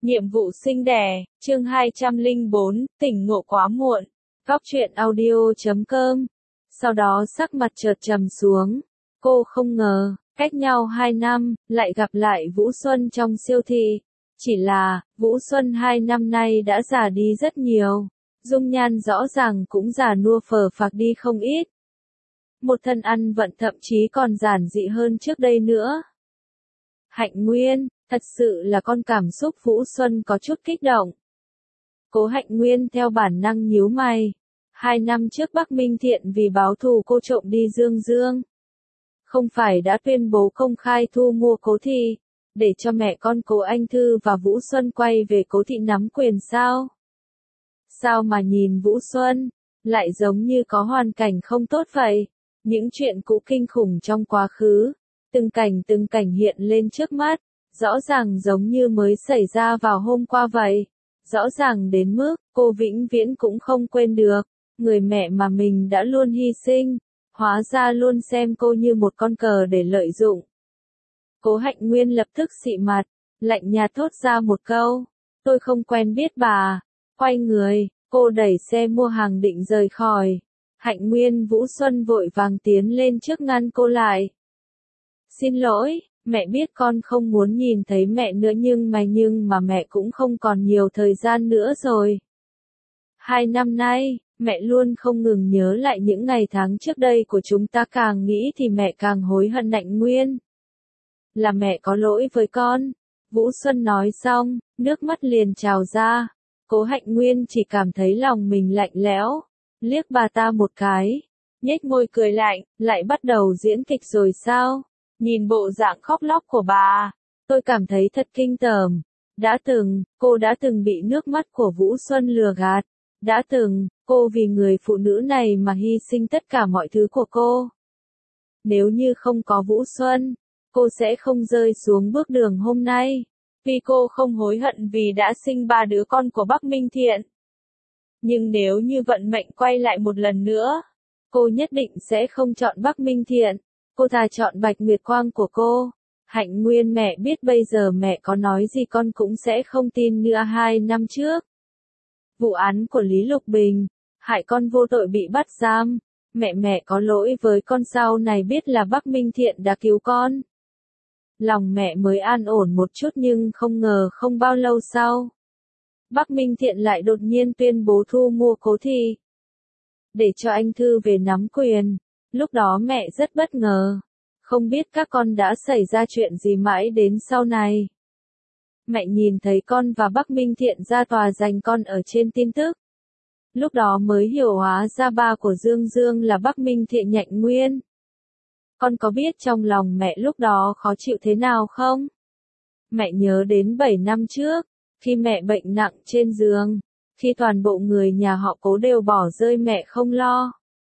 Nhiệm vụ sinh đẻ, chương 204, tỉnh ngộ quá muộn. Góc truyện audio.com. Sau đó sắc mặt chợt trầm xuống. Cô không ngờ, cách nhau 2 năm, lại gặp lại Vũ Xuân trong siêu thị. Chỉ là, Vũ Xuân 2 năm nay đã già đi rất nhiều. Dung nhan rõ ràng cũng già nua phờ phạc đi không ít. Một thân ăn vận thậm chí còn giản dị hơn trước đây nữa. Hạnh Nguyên, thật sự là con cảm xúc Vũ Xuân có chút kích động. Cố Hạnh Nguyên theo bản năng nhíu mày. 2 năm trước Bắc Minh Thiện vì báo thù cô trộm đi Dương Dương. Không phải đã tuyên bố công khai thu mua Cố Thị, để cho mẹ con Cố Anh Thư và Vũ Xuân quay về Cố Thị nắm quyền sao? Sao mà nhìn Vũ Xuân, lại giống như có hoàn cảnh không tốt vậy? Những chuyện cũ kinh khủng trong quá khứ, từng cảnh hiện lên trước mắt, rõ ràng giống như mới xảy ra vào hôm qua vậy. Rõ ràng đến mức, cô vĩnh viễn cũng không quên được, người mẹ mà mình đã luôn hy sinh, hóa ra luôn xem cô như một con cờ để lợi dụng. Cố Hạnh Nguyên lập tức xị mặt, lạnh nhạt thốt ra một câu, tôi không quen biết bà. Quay người, cô đẩy xe mua hàng định rời khỏi. Hạnh Nguyên Vũ Xuân vội vàng tiến lên trước ngăn cô lại. Xin lỗi, mẹ biết con không muốn nhìn thấy mẹ nữa nhưng mà mẹ cũng không còn nhiều thời gian nữa rồi. 2 năm nay, mẹ luôn không ngừng nhớ lại những ngày tháng trước đây của chúng ta, càng nghĩ thì mẹ càng hối hận. Hạnh Nguyên, là mẹ có lỗi với con. Vũ Xuân nói xong, nước mắt liền trào ra. Cố Hạnh Nguyên chỉ cảm thấy lòng mình lạnh lẽo, liếc bà ta một cái, nhếch môi cười lạnh, lại bắt đầu diễn kịch rồi sao? Nhìn bộ dạng khóc lóc của bà, tôi cảm thấy thật kinh tởm. Cô đã từng bị nước mắt của Vũ Xuân lừa gạt. Đã từng, cô vì người phụ nữ này mà hy sinh tất cả mọi thứ của cô. Nếu như không có Vũ Xuân, cô sẽ không rơi xuống bước đường hôm nay. Vì cô không hối hận vì đã sinh 3 đứa con của Bắc Minh Thiện. Nhưng nếu như vận mệnh quay lại một lần nữa, cô nhất định sẽ không chọn Bắc Minh Thiện. Cô thà chọn Bạch Nguyệt Quang của cô. Hạnh Nguyên, mẹ biết bây giờ mẹ có nói gì con cũng sẽ không tin nữa. 2 năm trước, vụ án của Lý Lục Bình, hại con vô tội bị bắt giam. Mẹ có lỗi với con, sau này biết là Bắc Minh Thiện đã cứu con. Lòng mẹ mới an ổn một chút nhưng không ngờ không bao lâu sau, Bắc Minh Thiện lại đột nhiên tuyên bố thu mua Cố Thị, để cho anh Thư về nắm quyền. Lúc đó mẹ rất bất ngờ, không biết các con đã xảy ra chuyện gì mãi đến sau này. Mẹ nhìn thấy con và Bắc Minh Thiện ra tòa giành con ở trên tin tức. Lúc đó mới hiểu hóa ra ba của Dương Dương là Bắc Minh Thiện. Hạnh Nguyên, con có biết trong lòng mẹ lúc đó khó chịu thế nào không? Mẹ nhớ đến 7 năm trước, khi mẹ bệnh nặng trên giường, khi toàn bộ người nhà họ Cố đều bỏ rơi mẹ không lo.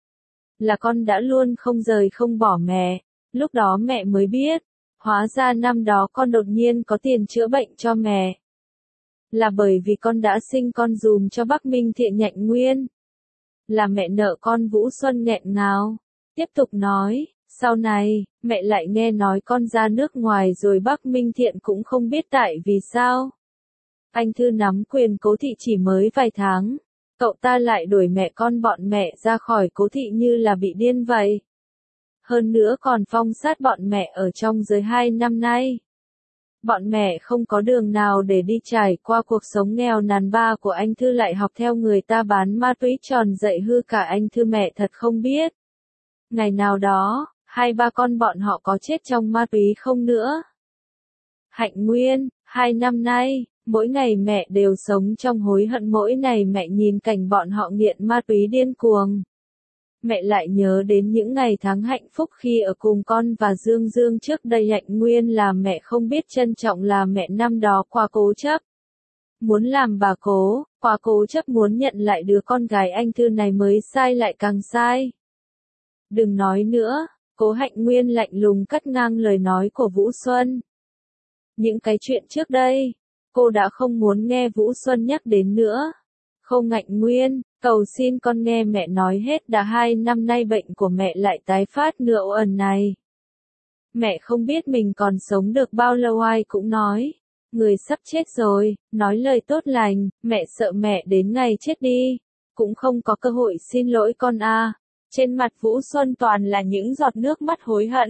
Là con đã luôn không rời không bỏ mẹ. Lúc đó mẹ mới biết, hóa ra năm đó con đột nhiên có tiền chữa bệnh cho mẹ, là bởi vì con đã sinh con dùm cho Bắc Minh Thiện. Hạnh Nguyên, là mẹ nợ con. Vũ Xuân nghẹn ngào, tiếp tục nói, sau này, mẹ lại nghe nói con ra nước ngoài rồi Bắc Minh Thiện cũng không biết tại vì sao. Anh Thư nắm quyền Cố Thị chỉ mới vài tháng, cậu ta lại đuổi mẹ con bọn mẹ ra khỏi Cố Thị như là bị điên vậy. Hơn nữa còn phong sát bọn mẹ ở trong giới 2 năm nay. Bọn mẹ không có đường nào để đi, trải qua cuộc sống nghèo nàn. Ba của anh Thư lại học theo người ta bán ma túy, tròn dậy hư cả anh Thư. Mẹ thật không biết, ngày nào đó, 2-3 con bọn họ có chết trong ma túy không nữa. Hạnh Nguyên, 2 năm nay, mỗi ngày mẹ đều sống trong hối hận. Mỗi ngày mẹ nhìn cảnh bọn họ nghiện ma túy điên cuồng, mẹ lại nhớ đến những ngày tháng hạnh phúc khi ở cùng con và Dương Dương trước đây. Hạnh Nguyên, là mẹ không biết trân trọng, là mẹ năm đó quá cố chấp. Muốn làm bà Cố, quá cố chấp muốn nhận lại đứa con gái anh Thư này mới sai, lại càng sai. Đừng nói nữa. Cố Hạnh Nguyên lạnh lùng cắt ngang lời nói của Vũ Xuân. Những cái chuyện trước đây, cô đã không muốn nghe Vũ Xuân nhắc đến nữa. Không. Hạnh Nguyên, cầu xin con nghe mẹ nói hết. Đã 2 năm nay bệnh của mẹ lại tái phát nữa. Ẩn này, mẹ không biết mình còn sống được bao lâu. Ai cũng nói, Người sắp chết rồi, nói lời tốt lành, mẹ sợ mẹ đến ngày chết đi, cũng không có cơ hội xin lỗi con a. Trên mặt Vũ Xuân toàn là những giọt nước mắt hối hận.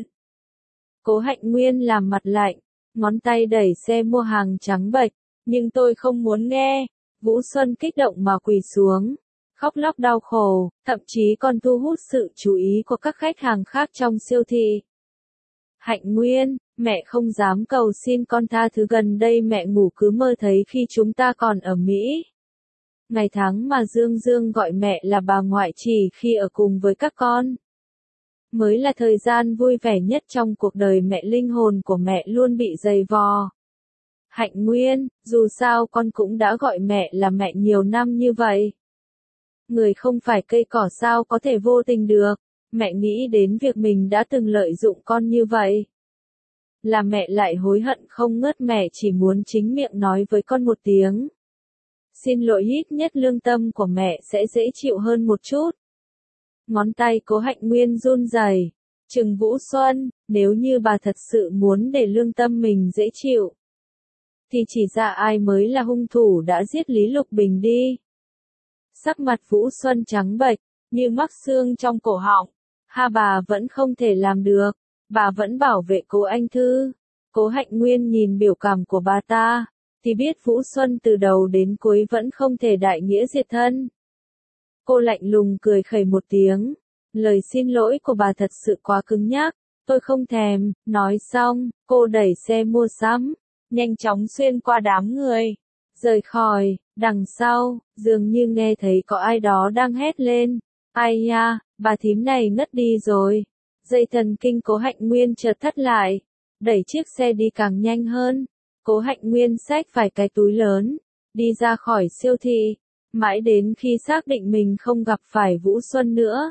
Cố Hạnh Nguyên làm mặt lạnh, ngón tay đẩy xe mua hàng trắng bệch, nhưng tôi không muốn nghe. Vũ Xuân kích động mà quỳ xuống, khóc lóc đau khổ, thậm chí còn thu hút sự chú ý của các khách hàng khác trong siêu thị. Hạnh Nguyên, mẹ không dám cầu xin con tha thứ, gần đây mẹ ngủ cứ mơ thấy khi chúng ta còn ở Mỹ. Ngày tháng mà Dương Dương gọi mẹ là bà ngoại chỉ khi ở cùng với các con. Mới là thời gian vui vẻ nhất trong cuộc đời mẹ, linh hồn của mẹ luôn bị dày vò. Hạnh Nguyên, dù sao con cũng đã gọi mẹ là mẹ nhiều năm như vậy. Người không phải cây cỏ sao có thể vô tình được, mẹ nghĩ đến việc mình đã từng lợi dụng con như vậy. Là mẹ lại hối hận không ngớt, mẹ chỉ muốn chính miệng nói với con một tiếng. Xin lỗi, ít nhất lương tâm của mẹ sẽ dễ chịu hơn một chút. Ngón tay Cố Hạnh Nguyên run rẩy, trừng Vũ Xuân, nếu như bà thật sự muốn để lương tâm mình dễ chịu, thì chỉ ra ai mới là hung thủ đã giết Lý Lục Bình đi. Sắc mặt Vũ Xuân trắng bệch, như mắc xương trong cổ họng. Bà vẫn không thể làm được, bà vẫn bảo vệ Cố Anh Thư. Cố Hạnh Nguyên nhìn biểu cảm của bà ta, thì biết Vũ Xuân từ đầu đến cuối vẫn không thể đại nghĩa diệt thân. Cô lạnh lùng cười khẩy một tiếng, lời xin lỗi của bà thật sự quá cứng nhắc, tôi không thèm. Nói xong, cô đẩy xe mua sắm, nhanh chóng xuyên qua đám người, rời khỏi. Đằng sau, dường như nghe thấy có ai đó đang hét lên, ai nha, bà thím này ngất đi rồi. Dây thần kinh Cố Hạnh Nguyên chợt thắt lại, đẩy chiếc xe đi càng nhanh hơn. Cố Hạnh Nguyên xách phải cái túi lớn, đi ra khỏi siêu thị, mãi đến khi xác định mình không gặp phải Vũ Xuân nữa.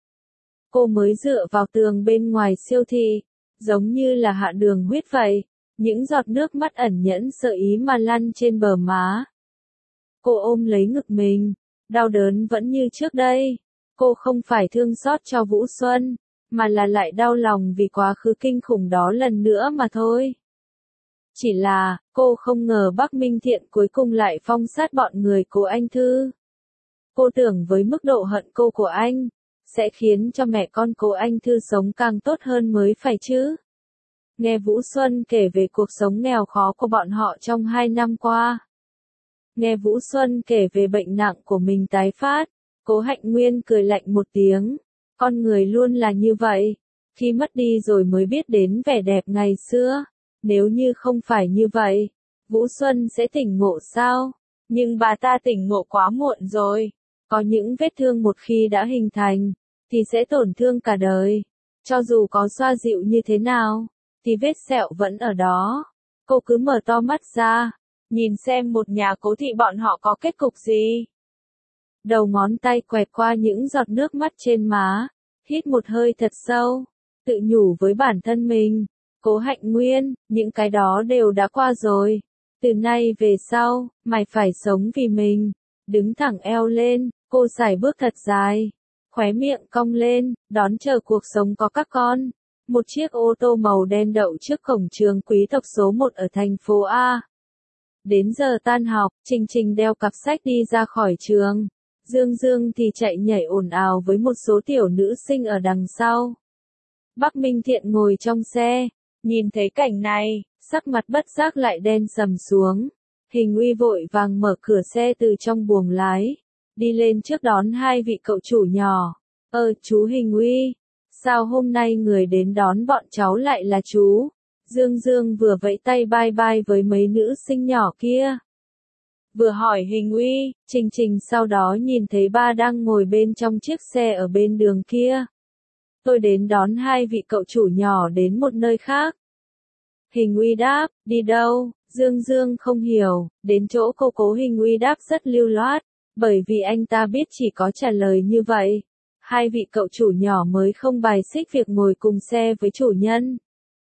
Cô mới dựa vào tường bên ngoài siêu thị, giống như là hạ đường huyết vậy, những giọt nước mắt ẩn nhẫn sợ ý mà lăn trên bờ má. Cô ôm lấy ngực mình, đau đớn vẫn như trước đây. Cô không phải thương xót cho Vũ Xuân, mà là lại đau lòng vì quá khứ kinh khủng đó lần nữa mà thôi. Chỉ là, cô không ngờ Bắc Minh Thiện cuối cùng lại phong sát bọn người Cố Anh Thư. Cô tưởng với mức độ hận cô của anh, sẽ khiến cho mẹ con Cố Anh Thư sống càng tốt hơn mới phải chứ. Nghe Vũ Xuân kể về cuộc sống nghèo khó của bọn họ trong 2 năm qua. Nghe Vũ Xuân kể về bệnh nặng của mình tái phát, Cố Hạnh Nguyên cười lạnh một tiếng. Con người luôn là như vậy, khi mất đi rồi mới biết đến vẻ đẹp ngày xưa. Nếu như không phải như vậy, Vũ Xuân sẽ tỉnh ngộ sao? Nhưng bà ta tỉnh ngộ quá muộn rồi. Có những vết thương một khi đã hình thành, thì sẽ tổn thương cả đời. Cho dù có xoa dịu như thế nào, thì vết sẹo vẫn ở đó. Cô cứ mở to mắt ra, nhìn xem một nhà Cố thị bọn họ có kết cục gì. Đầu ngón tay quẹt qua những giọt nước mắt trên má, hít một hơi thật sâu, tự nhủ với bản thân mình. Cố Hạnh Nguyên, những cái đó đều đã qua rồi. Từ nay về sau, mày phải sống vì mình. Đứng thẳng eo lên, cô sải bước thật dài, khóe miệng cong lên, đón chờ cuộc sống có các con. Một chiếc ô tô màu đen đậu trước cổng trường quý tộc số 1 ở thành phố A. Đến giờ tan học, Trình Trình đeo cặp sách đi ra khỏi trường. Dương Dương thì chạy nhảy ồn ào với một số tiểu nữ sinh ở đằng sau. Bắc Minh Thiện ngồi trong xe, nhìn thấy cảnh này, sắc mặt bất giác lại đen sầm xuống. Hình Uy vội vàng mở cửa xe từ trong buồng lái, đi lên trước đón hai vị cậu chủ nhỏ. Chú Hình Uy, sao hôm nay người đến đón bọn cháu lại là chú? Dương Dương vừa vẫy tay bye bye với mấy nữ sinh nhỏ kia, vừa hỏi Hình Uy. Trình Trình sau đó nhìn thấy ba đang ngồi bên trong chiếc xe ở bên đường kia. Tôi đến đón hai vị cậu chủ nhỏ đến một nơi khác. Hình Uy đáp, đi đâu? Dương Dương không hiểu, đến chỗ cô. Cố Hình Uy đáp rất lưu loát, bởi vì anh ta biết chỉ có trả lời như vậy, hai vị cậu chủ nhỏ mới không bài xích việc ngồi cùng xe với chủ nhân.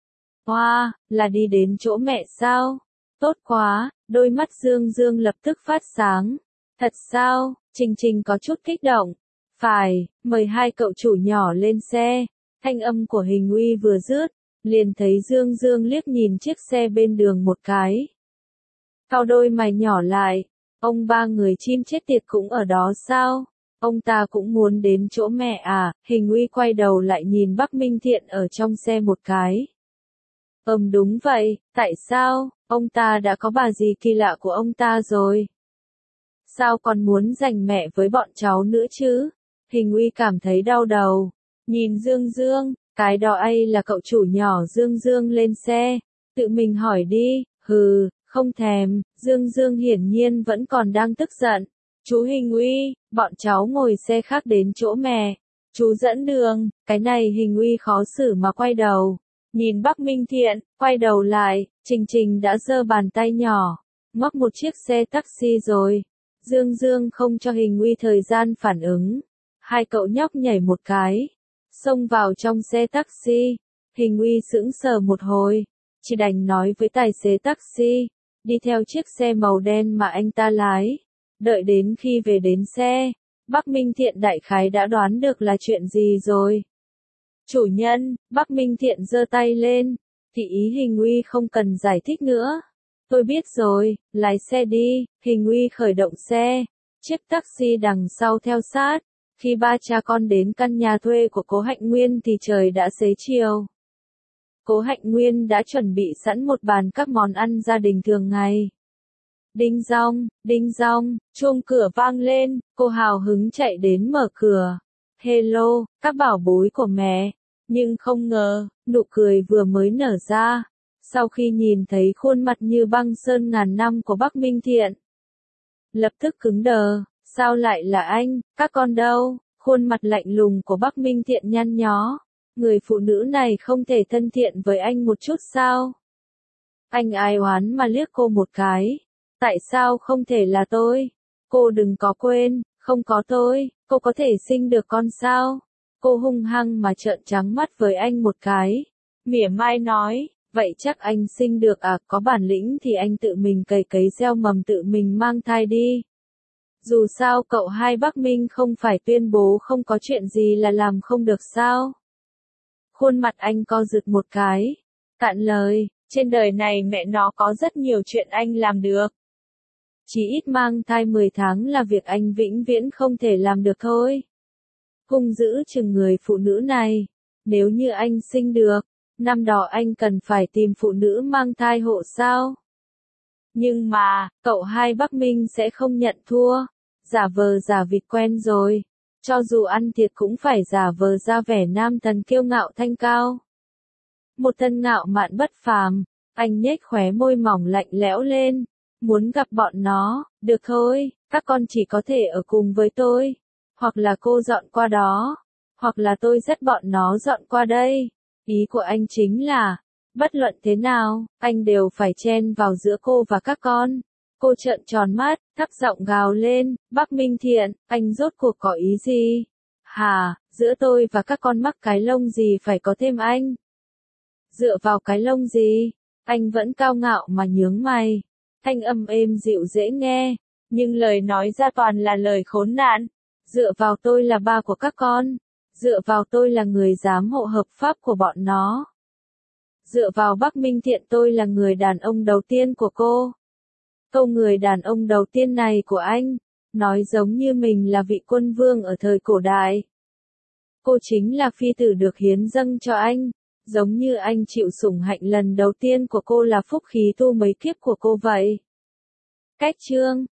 Wow, là đi đến chỗ mẹ sao? Tốt quá, đôi mắt Dương Dương lập tức phát sáng. Thật sao? Trình Trình có chút kích động. Phải, mời hai cậu chủ nhỏ lên xe. Thanh âm của Hình Uy vừa dứt, liền thấy Dương Dương liếc nhìn chiếc xe bên đường một cái. Cau đôi mày nhỏ lại, ông ba người chim chết tiệt cũng ở đó sao? Ông ta cũng muốn đến chỗ mẹ à? Hình uy quay đầu lại nhìn Bắc Minh Thiện ở trong xe một cái. Đúng vậy, tại sao? Ông ta đã có bà gì kỳ lạ của ông ta rồi. Sao còn muốn giành mẹ với bọn cháu nữa chứ? Hình uy cảm thấy đau đầu. Nhìn Dương Dương, cái đó ấy là cậu chủ nhỏ. Dương Dương lên xe, tự mình hỏi đi. Hừ, không thèm. Dương Dương hiển nhiên vẫn còn đang tức giận. Chú Hình uy, bọn cháu ngồi xe khác đến chỗ mẹ. Chú dẫn đường. Cái này Hình uy khó xử mà quay đầu. Nhìn Bắc Minh Thiện, quay đầu lại, Trình Trình đã giơ bàn tay nhỏ, móc một chiếc xe taxi rồi. Dương Dương không cho Hình uy thời gian phản ứng. Hai cậu nhóc nhảy một cái, xông vào trong xe taxi. Hình uy sững sờ một hồi, chỉ đành nói với tài xế taxi, đi theo chiếc xe màu đen mà anh ta lái. Đợi đến khi về đến xe, Bắc Minh Thiện đại khái đã đoán được là chuyện gì rồi. Chủ nhân, Bắc Minh Thiện giơ tay lên, thì ý Hình uy không cần giải thích nữa. Tôi biết rồi, lái xe đi. Hình uy khởi động xe, chiếc taxi đằng sau theo sát. Khi ba cha con đến căn nhà thuê của Cố Hạnh Nguyên thì trời đã xế chiều. Cố Hạnh Nguyên đã chuẩn bị sẵn một bàn các món ăn gia đình thường ngày. Đinh dong, chuông cửa vang lên, cô hào hứng chạy đến mở cửa. Hello, các bảo bối của mẹ. Nhưng không ngờ, nụ cười vừa mới nở ra, sau khi nhìn thấy khuôn mặt như băng sơn ngàn năm của Bắc Minh Thiện, lập tức cứng đờ. Sao lại là anh, các con đâu? Khuôn mặt lạnh lùng của Bắc Minh Thiện nhăn nhó. Người phụ nữ này không thể thân thiện với anh một chút sao? Anh ai oán mà liếc cô một cái. Tại sao không thể là tôi? Cô đừng có quên, không có tôi, cô có thể sinh được con sao? Cô hung hăng mà trợn trắng mắt với anh một cái. Mỉa mai nói, vậy chắc anh sinh được à? Có bản lĩnh thì anh tự mình cày cấy gieo mầm tự mình mang thai đi. Dù sao cậu hai Bắc Minh không phải tuyên bố không có chuyện gì là làm không được sao? Khuôn mặt anh co giật một cái. Cạn lời, trên đời này mẹ nó có rất nhiều chuyện anh làm được. Chỉ ít mang thai 10 tháng là việc anh vĩnh viễn không thể làm được thôi. Hung dữ chừng người phụ nữ này. Nếu như anh sinh được, năm đó anh cần phải tìm phụ nữ mang thai hộ sao? Nhưng mà, cậu hai Bắc Minh sẽ không nhận thua. Giả vờ giả vịt quen rồi. Cho dù ăn thiệt cũng phải giả vờ ra vẻ nam thần kiêu ngạo thanh cao. Một thân ngạo mạn bất phàm. Anh nhếch khóe môi mỏng lạnh lẽo lên. Muốn gặp bọn nó, được thôi, các con chỉ có thể ở cùng với tôi. Hoặc là cô dọn qua đó. Hoặc là tôi dắt bọn nó dọn qua đây. Ý của anh chính là, bất luận thế nào, anh đều phải chen vào giữa cô và các con. Cô trợn tròn mắt, thấp giọng gào lên, Bắc Minh Thiện, anh rốt cuộc có ý gì? Hà, giữa tôi và các con mắc cái lông gì phải có thêm anh? Dựa vào cái lông gì? Anh vẫn cao ngạo mà nhướng mày. Thanh âm êm dịu dễ nghe, nhưng lời nói ra toàn là lời khốn nạn. Dựa vào tôi là ba của các con. Dựa vào tôi là người giám hộ hợp pháp của bọn nó. Dựa vào Bắc Minh Thiện tôi là người đàn ông đầu tiên của cô. Câu người đàn ông đầu tiên này của anh, nói giống như mình là vị quân vương ở thời cổ đại. Cô chính là phi tử được hiến dâng cho anh, giống như anh chịu sủng hạnh lần đầu tiên của cô là phúc khí tu mấy kiếp của cô vậy. Cách chương